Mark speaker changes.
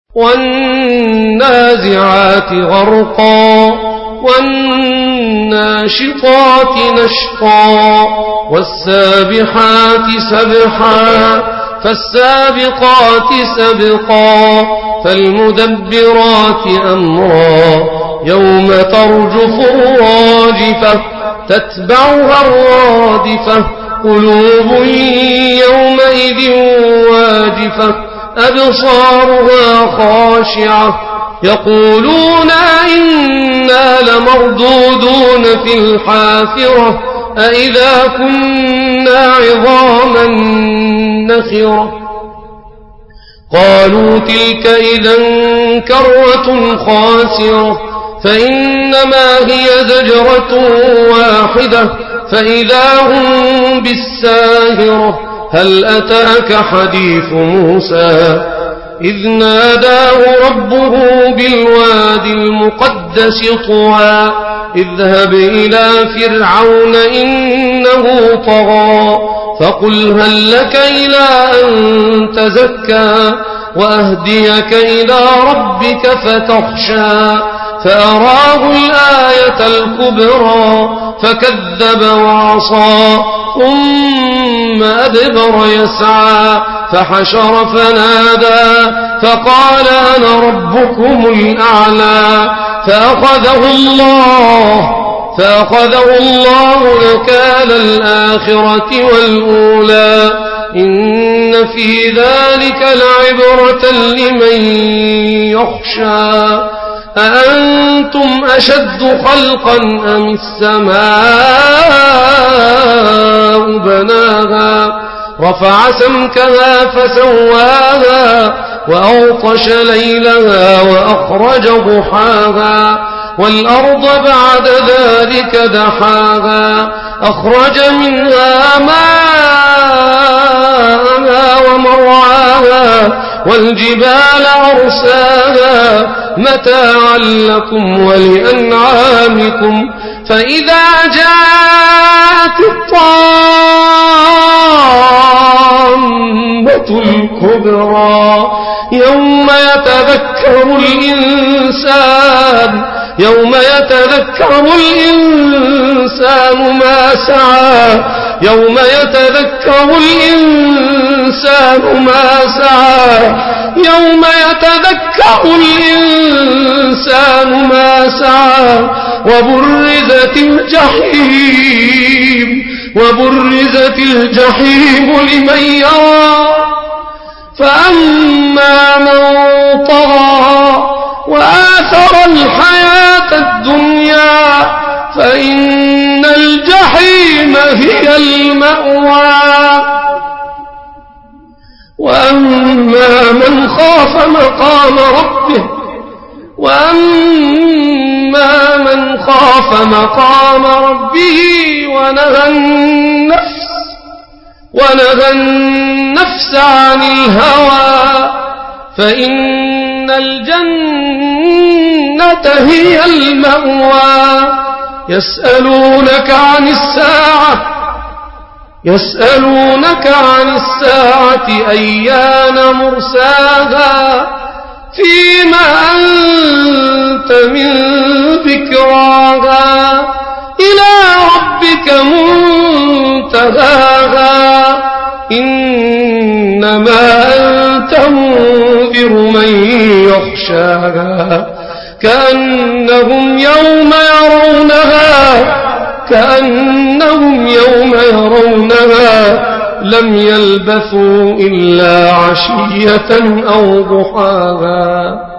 Speaker 1: والنازعات غرقا والناشطات نشطا والسابحات سبحا فالسابقات سبقا فالمدبرات أمرا يوم ترجف الراجفة تتبعها الرادفة قلوب يومئذ واجفة أبصارها خاشعة يقولون إنا لمردودون في الحافرة أإذا كنا عظاما نخرة قالوا تلك إذا كرة خاسرة فإنما هي زجرة واحدة فإذا هم بالساهرة هل أتاك حديث موسى إذ ناداه ربه بالوادي المقدس طوى اذهب إلى فرعون إنه طغى فقل هل لك إلى أن تزكى وأهديك إلى ربك فتخشى فأراه الآية الكبرى فكذب وعصى ثم أدبر يسعى فحشر فنادى فقال أنا ربكم الأعلى فأخذه الله نكال الآخرة والأولى إن في ذلك لعبرة لمن يخشى أأنتم أشد خلقا أم السماء بناها رفع سمكها فسواها وأغطش ليلها وأخرج ضحاها والأرض بعد ذلك دحاها أخرج منها ماءها ومرعاها والجبال أرساها متاعا لكم ولأنعامكم فإذا جاءت الطامة الكبرى يوم يتذكر الإنسان ما سعى يوم يتذكر الإنسان ما سعى وبرزت الجحيم لمن يرى فأما من طغى وآثر الحياة الدنيا فإن الجحيم هي المأوى وأما من خاف مقام ربه ونهى النفس عن الهوى فإن الجنة هي المأوى يسألونك عن الساعة أيان مرساها فيما أنت من ذكراها إلى ربك منتهاها إنما أنت منذر من يخشاها كأنهم يوم يرونها لم يلبثوا إلا عشية أو ضحاها